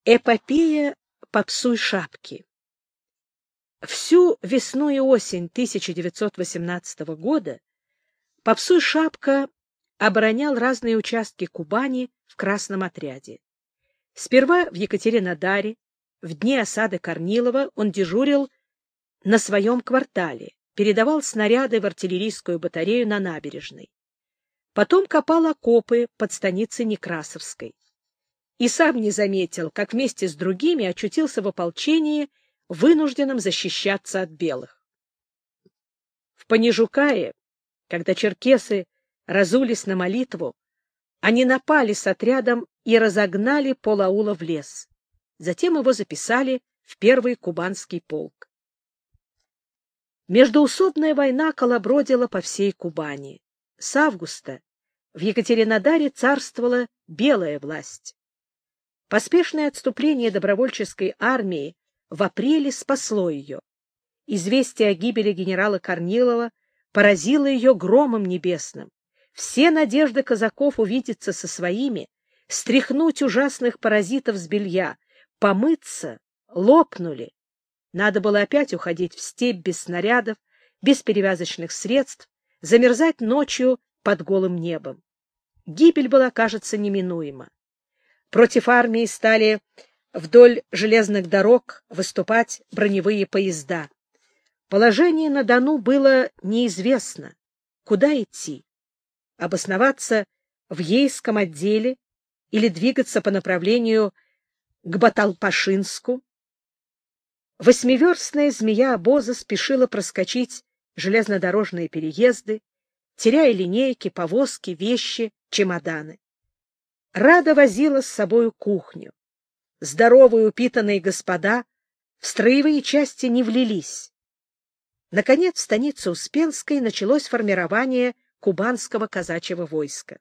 Эпопея попсуй шапки. Всю весну и осень 1918 года попсуй шапка оборонял разные участки Кубани в Красном отряде. Сперва в Екатеринодаре, в дни осады Корнилова, он дежурил на своем квартале, передавал снаряды в артиллерийскую батарею на набережной. Потом копал окопы под станицей Некрасовской. И сам не заметил, как вместе с другими очутился в ополчении, вынужденном защищаться от белых. В Понижукае, когда черкесы разулись на молитву, они напали с отрядом и разогнали полаула в лес. Затем его записали в первый кубанский полк. Междоусобная война колобродила по всей Кубани. С августа в Екатеринодаре царствовала белая власть. Поспешное отступление добровольческой армии в апреле спасло ее. Известие о гибели генерала Корнилова поразило ее громом небесным. Все надежды казаков увидеться со своими, стряхнуть ужасных паразитов с белья, помыться, лопнули. Надо было опять уходить в степь без снарядов, без перевязочных средств, замерзать ночью под голым небом. Гибель была, кажется, неминуема. Против армии стали вдоль железных дорог выступать броневые поезда. Положение на Дону было неизвестно. Куда идти? Обосноваться в Ейском отделе или двигаться по направлению к Баталпашинску? Восьмиверстная змея обоза спешила проскочить железнодорожные переезды, теряя линейки, повозки, вещи, чемоданы. Рада возила с собою кухню. Здоровые упитанные господа в строевые части не влились. Наконец, в станице Успенской началось формирование кубанского казачьего войска.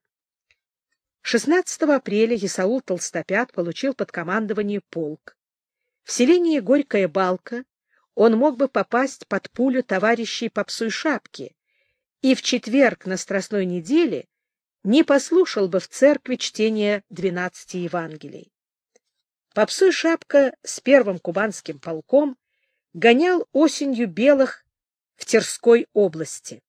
16 апреля Исаул Толстопят получил под командование полк. В селении Горькая Балка он мог бы попасть под пулю товарищей попсуй шапки и в четверг на Страстной неделе не послушал бы в церкви чтения 12 Евангелий. Попсуй шапка с первым кубанским полком гонял осенью белых в Терской области.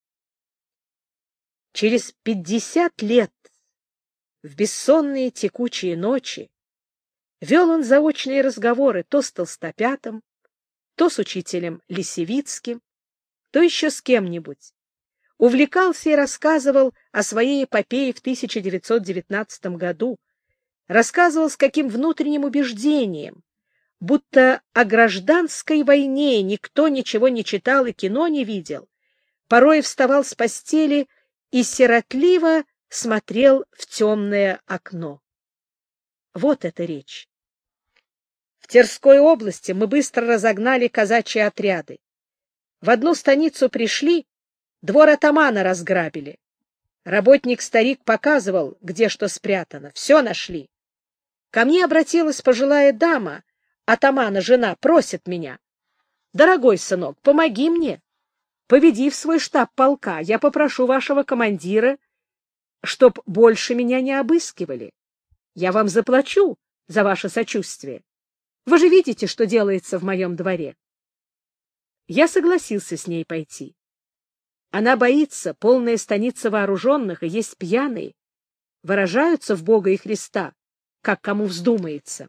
Через 50 лет, в бессонные текучие ночи, вел он заочные разговоры то с Толстопятом, то с учителем Лисевицким, то еще с кем-нибудь. Увлекался и рассказывал о своей эпопее в 1919 году, рассказывал с каким внутренним убеждением, будто о гражданской войне никто ничего не читал и кино не видел, порой вставал с постели и сиротливо смотрел в темное окно. Вот эта речь. В Терской области мы быстро разогнали казачьи отряды. В одну станицу пришли, двор атамана разграбили. Работник-старик показывал, где что спрятано. Все нашли. Ко мне обратилась пожилая дама, атамана жена, просит меня: «Дорогой сынок, помоги мне. Поведи в свой штаб полка. Я попрошу вашего командира, чтоб больше меня не обыскивали. Я вам заплачу за ваше сочувствие. Вы же видите, что делается в моем дворе». Я согласился с ней пойти. Она боится, полная станица вооруженных, и есть пьяные, выражаются в Бога и Христа, как кому вздумается.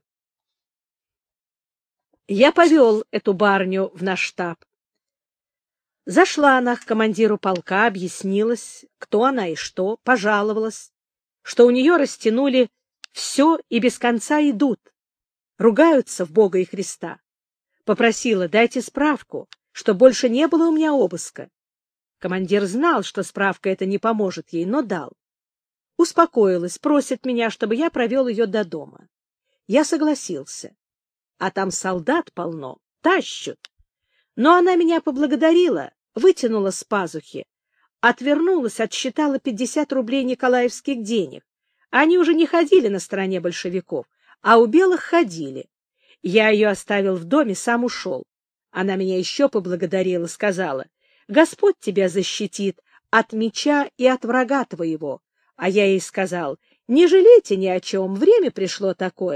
Я повел эту барню в наш штаб. Зашла она к командиру полка, объяснилась, кто она и что, пожаловалась, что у нее растянули все и без конца идут, ругаются в Бога и Христа. Попросила: дайте справку, что больше не было у меня обыска. Командир знал, что справка эта не поможет ей, но дал. Успокоилась, просит меня, чтобы я провел ее до дома. Я согласился. А там солдат полно, тащут. Но она меня поблагодарила, вытянула с пазухи, отвернулась, отсчитала 50 рублей николаевских денег. Они уже не ходили на стороне большевиков, а у белых ходили. Я ее оставил в доме, сам ушел. Она меня еще поблагодарила, сказала: «Господь тебя защитит от меча и от врага твоего». А я ей сказал: «Не жалейте ни о чем, время пришло такое.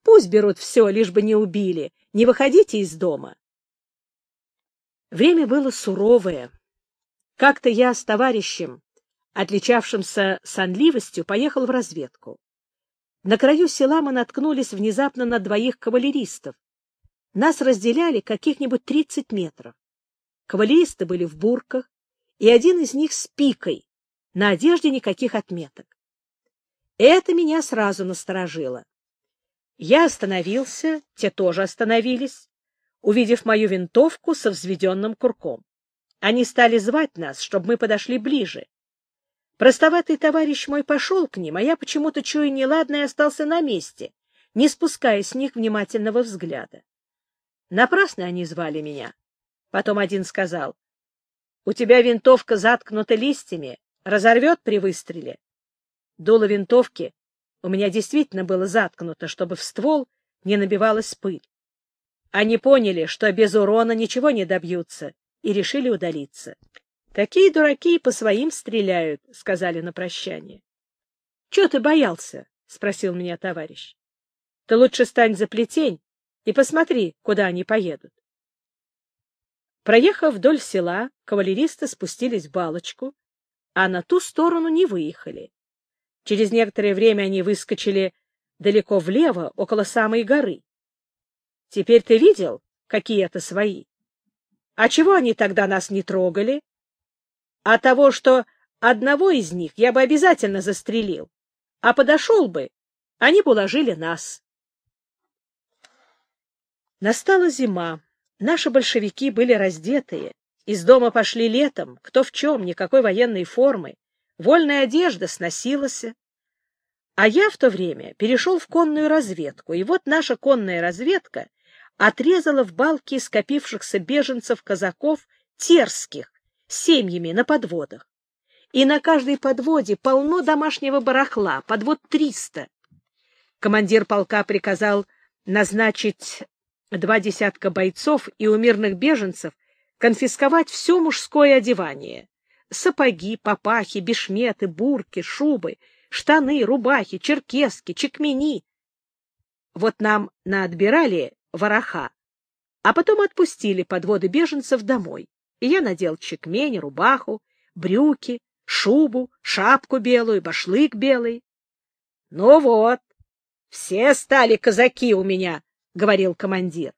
Пусть берут все, лишь бы не убили. Не выходите из дома. Время было суровое. Как-то я с товарищем, отличавшимся сонливостью, поехал в разведку. На краю села мы наткнулись внезапно на двоих кавалеристов. Нас разделяли каких-нибудь 30 метров. Кавалеристы были в бурках, и один из них с пикой, на одежде никаких отметок. Это меня сразу насторожило. Я остановился, те тоже остановились, увидев мою винтовку со взведенным курком. Они стали звать нас, чтобы мы подошли ближе. Простоватый товарищ мой пошел к ним, а я почему-то, чуя неладное, остался на месте, не спуская с них внимательного взгляда. Напрасно они звали меня. Потом один сказал: «У тебя винтовка заткнута листьями, разорвет при выстреле». Дуло винтовки у меня действительно было заткнуто, чтобы в ствол не набивалась пыль. Они поняли, что без урона ничего не добьются, и решили удалиться. «Такие дураки по своим стреляют», — сказали на прощание. «Чего ты боялся?» — спросил меня товарищ. «Ты лучше стань за плетень и посмотри, куда они поедут». Проехав вдоль села, кавалеристы спустились в балочку, а на ту сторону не выехали. Через некоторое время они выскочили далеко влево, около самой горы. «Теперь ты видел, какие это свои? А чего они тогда нас не трогали? А того, что одного из них я бы обязательно застрелил, а подошел бы, они бы уложили нас». Настала зима. Наши большевики были раздетые. Из дома пошли летом, кто в чем, никакой военной формы. Вольная одежда сносилась. А я в то время перешел в конную разведку, и вот наша конная разведка отрезала в балке скопившихся беженцев-казаков терских с семьями на подводах. И на каждой подводе полно домашнего барахла, подвод 300. Командир полка приказал назначить 2 десятка бойцов и у мирных беженцев конфисковать все мужское одевание: сапоги, папахи, бешметы, бурки, шубы, штаны, рубахи, черкески, чекмени. Вот нам наотбирали вороха, а потом отпустили подводы беженцев домой, и я надел чекмень, рубаху, брюки, шубу, шапку белую, башлык белый. — Ну вот, все стали казаки у меня, — говорил командир.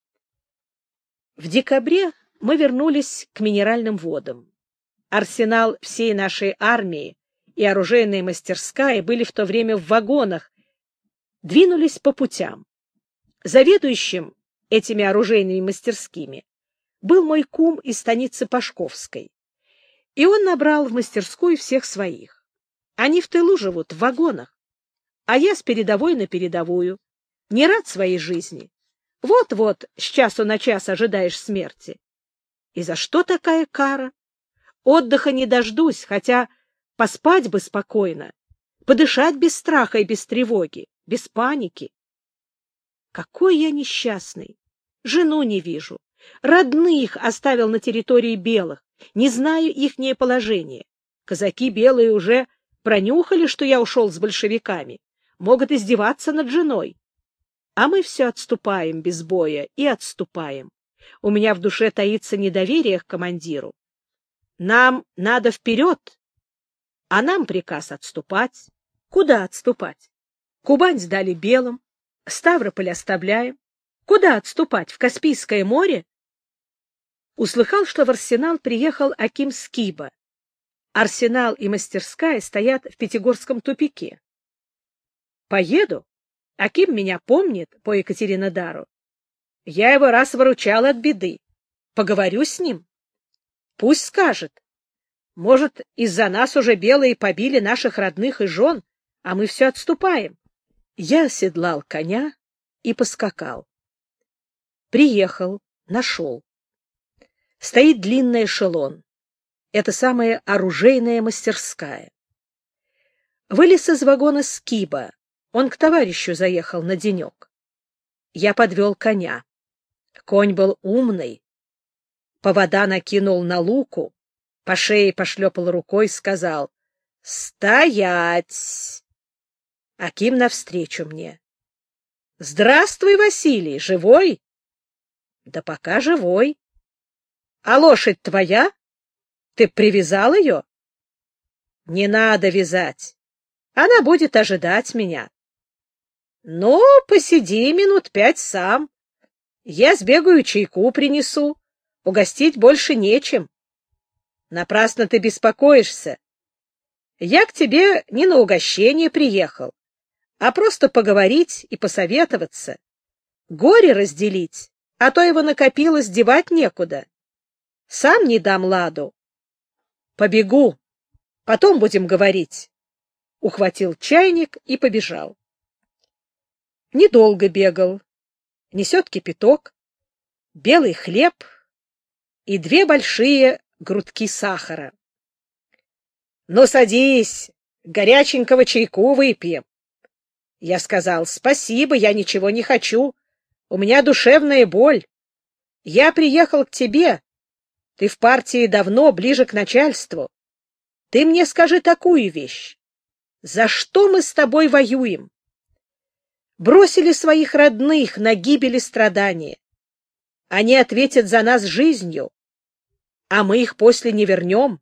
В декабре мы вернулись к минеральным водам. Арсенал всей нашей армии и оружейная мастерская были в то время в вагонах, двинулись по путям. Заведующим этими оружейными мастерскими был мой кум из станицы Пашковской, и он набрал в мастерскую всех своих. Они в тылу живут, в вагонах, а я с передовой на передовую, не рад своей жизни. Вот-вот с часу на час ожидаешь смерти. И за что такая кара? Отдыха не дождусь, хотя поспать бы спокойно, подышать без страха и без тревоги, без паники. Какой я несчастный! Жену не вижу, родных оставил на территории белых, не знаю ихнее положение. Казаки белые уже пронюхали, что я ушел с большевиками, могут издеваться над женой. А мы все отступаем без боя и отступаем. У меня в душе таится недоверие к командиру. Нам надо вперед, а нам приказ отступать. Куда отступать? Кубань сдали белым, Ставрополь оставляем. Куда отступать? В Каспийское море? Услыхал, что в Арсенал приехал аким Скиба. Арсенал и мастерская стоят в Пятигорском тупике. Поеду. Аким меня помнит по Екатеринодару. Я его раз выручал от беды. Поговорю с ним. Пусть скажет. Может, из-за нас уже белые побили наших родных и жен, а мы все отступаем. Я оседлал коня и поскакал. Приехал, нашел. Стоит длинный эшелон. Это самая оружейная мастерская. Вылез из вагона Скиба. Он к товарищу заехал на денек. Я подвел коня. Конь был умный. Повода накинул на луку, по шее пошлепал рукой, сказал: «Стоять!» Аким навстречу мне. Здравствуй, Василий, живой? Да пока живой. А лошадь твоя? Ты привязал ее? Не надо вязать. Она будет ожидать меня. Ну, посиди минут 5 сам. Я сбегаю, чайку принесу. Угостить больше нечем. Напрасно ты беспокоишься. Я к тебе не на угощение приехал, а просто поговорить и посоветоваться. Горе разделить, а то его накопилось, девать некуда. Сам не дам ладу. Побегу, потом будем говорить. Ухватил чайник и побежал. Недолго бегал. Несет кипяток, белый хлеб и 2 большие грудки сахара. Ну, садись, горяченького чайку выпьем. Я сказал: спасибо, я ничего не хочу. У меня душевная боль. Я приехал к тебе. Ты в партии давно, ближе к начальству. Ты мне скажи такую вещь. За что мы с тобой воюем? Бросили своих родных на гибель и страдания. Они ответят за нас жизнью, а мы их после не вернем.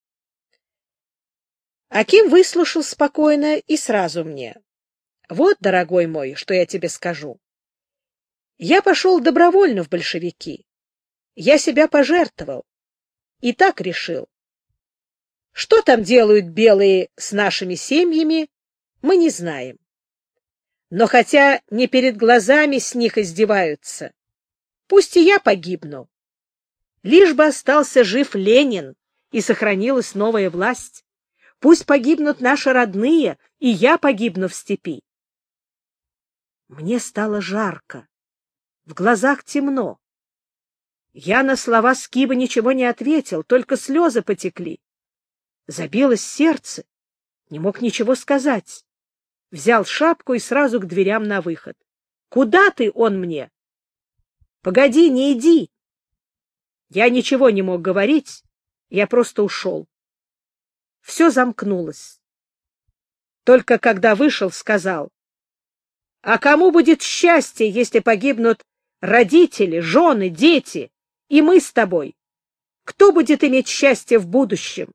Аким выслушал спокойно и сразу мне: вот, дорогой мой, что я тебе скажу. Я пошел добровольно в большевики. Я себя пожертвовал. И так решил. Что там делают белые с нашими семьями, мы не знаем. Но хотя не перед глазами с них издеваются, пусть и я погибну. Лишь бы остался жив Ленин и сохранилась новая власть. Пусть погибнут наши родные, и я погибну в степи. Мне стало жарко, в глазах темно. Я на слова Скиба ничего не ответил, только слезы потекли. Забилось сердце, не мог ничего сказать. Взял шапку и сразу к дверям на выход. «Куда ты?» — он мне. «Погоди, не иди!» Я ничего не мог говорить, я просто ушел. Все замкнулось. Только когда вышел, сказал: а кому будет счастье, если погибнут родители, жены, дети, и мы с тобой? Кто будет иметь счастье в будущем?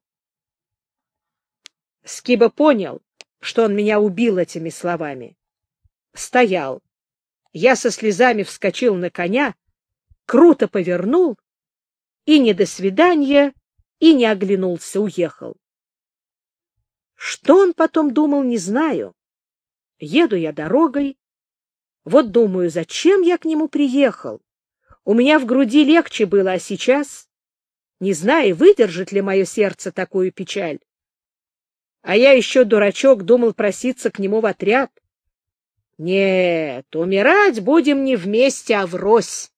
Скиба понял, что он меня убил этими словами. Стоял. Я со слезами вскочил на коня, круто повернул и не до свидания, и не оглянулся, уехал. Что он потом думал, не знаю. Еду я дорогой. Вот думаю, зачем я к нему приехал? У меня в груди легче было, а сейчас, не знаю, выдержит ли мое сердце такую печаль. А я еще, дурачок, думал проситься к нему в отряд. Нет, умирать будем не вместе, а врозь.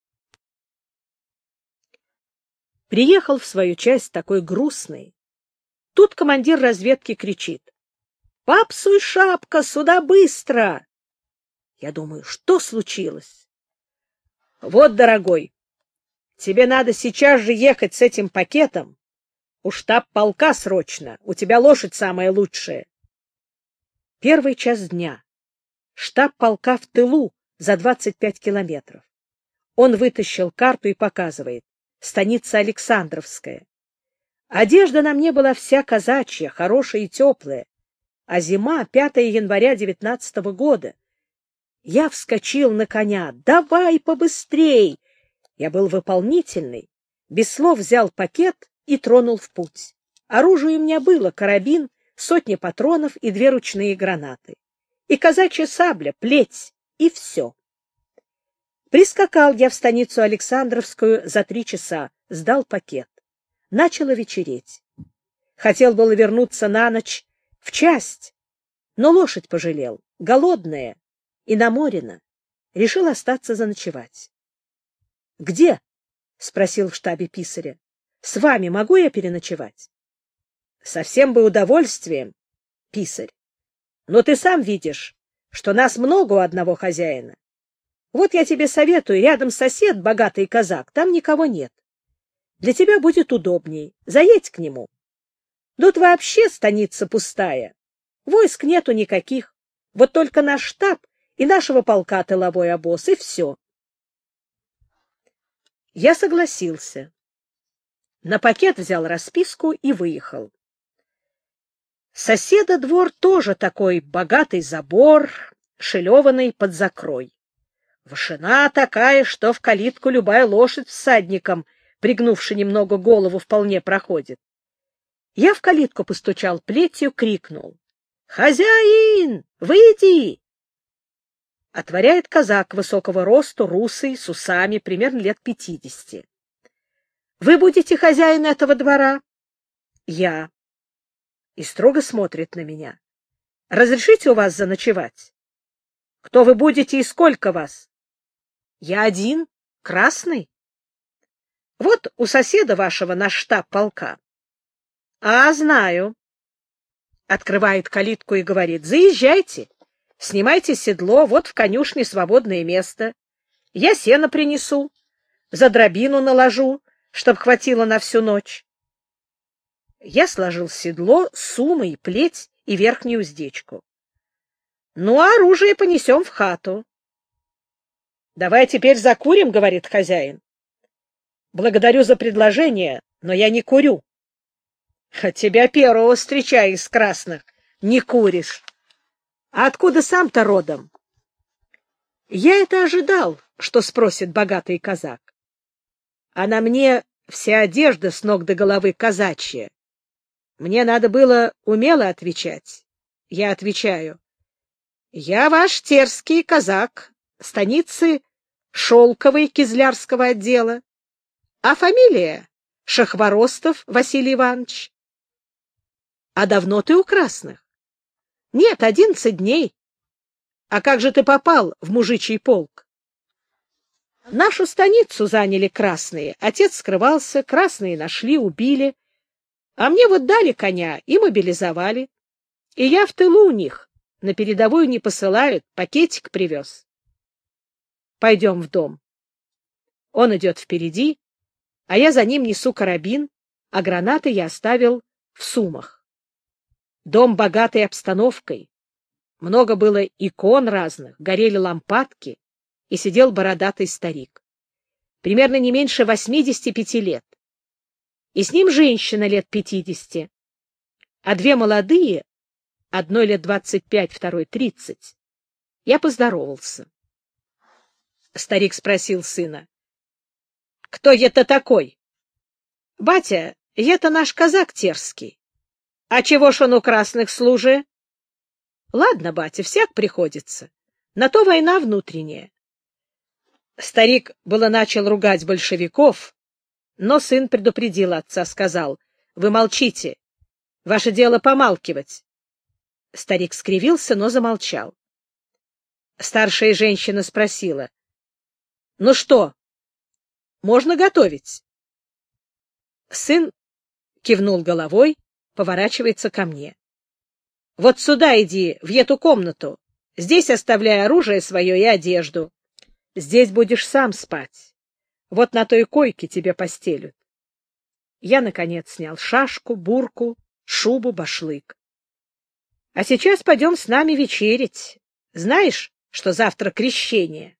Приехал в свою часть такой грустный. Тут командир разведки кричит: «Папсуй, шапка, сюда быстро!» Я думаю, что случилось? Вот, дорогой, тебе надо сейчас же ехать с этим пакетом. У штаб полка срочно, у тебя лошадь самая лучшая. Первый час дня. Штаб полка в тылу за 25 километров. Он вытащил карту и показывает. Станица Александровская. Одежда на мне была вся казачья, хорошая и теплая. А зима — 5 января 19-го года. Я вскочил на коня. «Давай побыстрей!» Я был выполнительный. Без слов взял пакет и тронул в путь. Оружие у меня было: карабин, 100 патронов и 2 ручные гранаты. И казачья сабля, плеть, и все. Прискакал я в станицу Александровскую за 3 часа, сдал пакет. Начало вечереть. Хотел было вернуться на ночь в часть, но лошадь пожалел, голодная и наморена. Решил остаться заночевать. — Где? — спросил в штабе писаря. — С вами могу я переночевать? — Совсем бы удовольствием, писарь. Но ты сам видишь, что нас много у одного хозяина. Вот я тебе советую, рядом сосед, богатый казак, там никого нет. Для тебя будет удобней, заедь к нему. Тут вообще станица пустая, войск нету никаких, вот только наш штаб и нашего полка тыловой обоз, и все. Я согласился. На пакет взял расписку и выехал. Соседа двор тоже такой богатый забор, шелёванный под закрой. Вышина такая, что в калитку любая лошадь всадником, пригнувши немного голову, вполне проходит. Я в калитку постучал плетью, крикнул: «Хозяин, выйди!» Отворяет казак высокого росту, русый, с усами, примерно лет 50. «Вы будете хозяин этого двора?» «Я». И строго смотрит на меня. «Разрешите у вас заночевать?» «Кто вы будете и сколько вас?» «Я один, красный». «Вот у соседа вашего наш штаб полка». «А, знаю». Открывает калитку и говорит: «Заезжайте, снимайте седло, вот в конюшне свободное место. Я сено принесу, за дробину наложу, чтоб хватило на всю ночь». Я сложил седло, сумы, плеть и верхнюю уздечку. «Ну, а оружие понесем в хату». «Давай теперь закурим», — говорит хозяин. «Благодарю за предложение, но я не курю». «Тебя первого встречаю из красных. Не куришь. А откуда сам-то родом?» Я это ожидал, что спросит богатый казак. А на мне вся одежда с ног до головы казачья. Мне надо было умело отвечать. Я отвечаю: «Я ваш терский казак, станицы Шелковой Кизлярского отдела. А фамилия Шахворостов Василий Иванович». «А давно ты у красных?» «Нет, 11 дней». «А как же ты попал в мужичий полк?» «Нашу станицу заняли красные. Отец скрывался, красные нашли, убили. А мне вот дали коня и мобилизовали. И я в тылу у них. На передовую не посылают, пакетик привез». «Пойдем в дом». Он идет впереди, а я за ним несу карабин, а гранаты я оставил в сумах. Дом богатый обстановкой. Много было икон разных, горели лампадки, и сидел бородатый старик. Примерно не меньше 85 лет. И с ним женщина лет 50. А две молодые, одной лет 25, второй 30. Я поздоровался. Старик спросил сына: «Кто это такой?» «Батя, это наш казак терский». «А чего ж он у красных служит?» «Ладно, батя, всяк приходится. На то война внутренняя». Старик было начал ругать большевиков, но сын предупредил отца, сказал: «Вы молчите. Ваше дело помалкивать». Старик скривился, но замолчал. Старшая женщина спросила: «Ну что, можно готовить?» Сын кивнул головой, поворачивается ко мне. «Вот сюда иди, в эту комнату. Здесь оставляй оружие свое и одежду. Здесь будешь сам спать. Вот на той койке тебе постелют». Я, наконец, снял шашку, бурку, шубу, башлык. «А сейчас пойдем с нами вечерить. Знаешь, что завтра крещение?»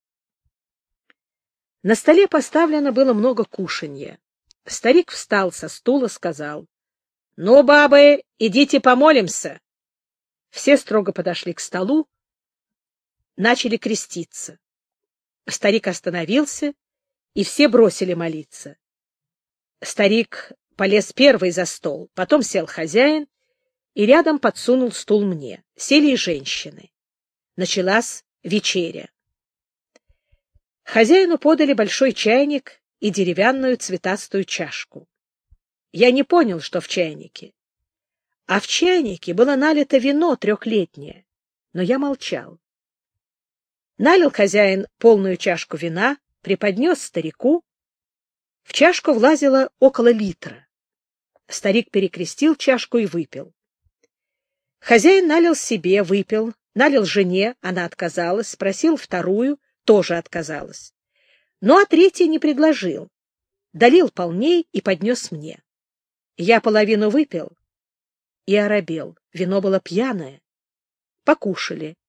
На столе поставлено было много кушанья. Старик встал со стула, сказал: «Ну, бабы, идите помолимся». Все строго подошли к столу, начали креститься. Старик остановился, и все бросили молиться. Старик полез первый за стол, потом сел хозяин, и рядом подсунул стул мне. Сели и женщины. Началась вечеря. Хозяину подали большой чайник и деревянную цветастую чашку. Я не понял, что в чайнике. А в чайнике было налито вино трехлетнее, но я молчал. Налил хозяин полную чашку вина, преподнес старику. В чашку влазило около литра. Старик перекрестил чашку и выпил. Хозяин налил себе, выпил, налил жене, она отказалась, спросил вторую, тоже отказалась. Ну, а третий не предложил. Долил полней и поднес мне. Я половину выпил и оробел. Вино было пьяное. Покушали.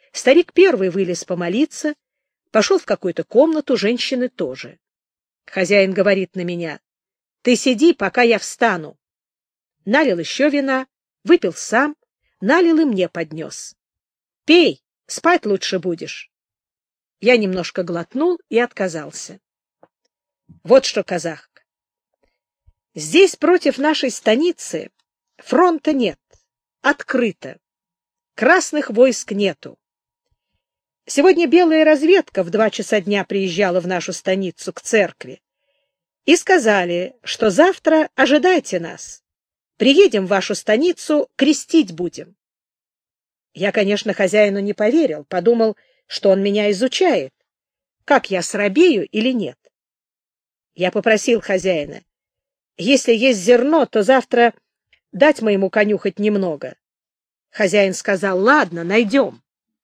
Старик первый вылез помолиться, пошел в какую-то комнату, женщины тоже. Хозяин говорит на меня: «Ты сиди, пока я встану». Налил еще вина, выпил сам, налил и мне поднес. «Пей, спать лучше будешь». Я немножко глотнул и отказался. Вот что, казах, здесь против нашей станицы фронта нет, открыто. Красных войск нету. Сегодня белая разведка в 2 часа дня приезжала в нашу станицу к церкви и сказали, что завтра ожидайте нас. Приедем в вашу станицу, крестить будем. Я, конечно, хозяину не поверил, подумал, что он меня изучает, как я срабею или нет. Я попросил хозяина: если есть зерно, то завтра дать моему коню хоть немного. Хозяин сказал: ладно, найдем.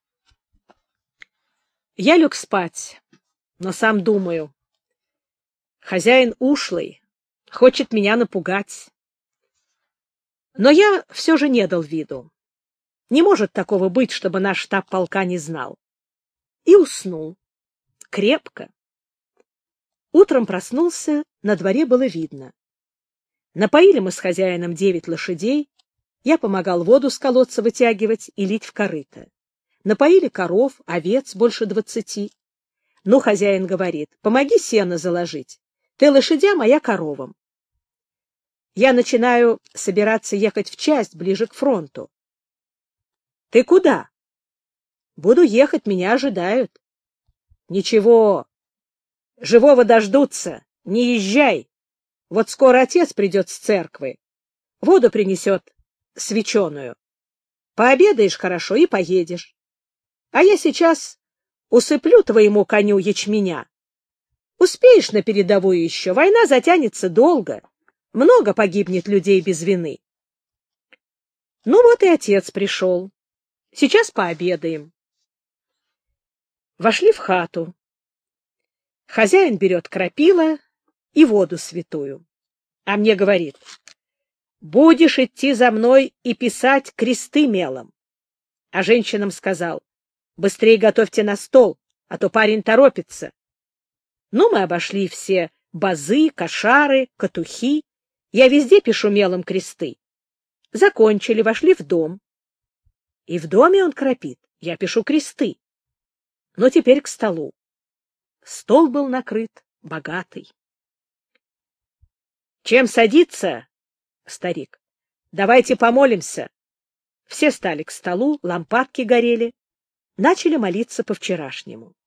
Я лег спать, но сам думаю: хозяин ушлый, хочет меня напугать. Но я все же не дал виду. Не может такого быть, чтобы наш штаб полка не знал. И уснул. Крепко. Утром проснулся, на дворе было видно. Напоили мы с хозяином 9 лошадей, я помогал воду с колодца вытягивать и лить в корыто. Напоили коров, овец больше 20. Ну, хозяин говорит: помоги сено заложить. Ты лошадям, а я коровам. Я начинаю собираться ехать в часть ближе к фронту. Ты куда? Буду ехать, меня ожидают. Ничего, живого дождутся, не езжай. Вот скоро отец придет с церкви, воду принесет свеченую. Пообедаешь хорошо и поедешь. А я сейчас усыплю твоему коню ячменя. Успеешь на передовую еще, война затянется долго, много погибнет людей без вины. Ну вот и отец пришел. Сейчас пообедаем. Вошли в хату. Хозяин берет крапила и воду святую. А мне говорит: будешь идти за мной и писать кресты мелом. А женщинам сказал: быстрее готовьте на стол, а то парень торопится. Ну, мы обошли все базы, кошары, катухи. Я везде пишу мелом кресты. Закончили, вошли в дом. И в доме он крапит, я пишу кресты. Но теперь к столу. Стол был накрыт богатый. Чем садиться, старик? Давайте помолимся. Все стали к столу, лампадки горели. Начали молиться по-вчерашнему.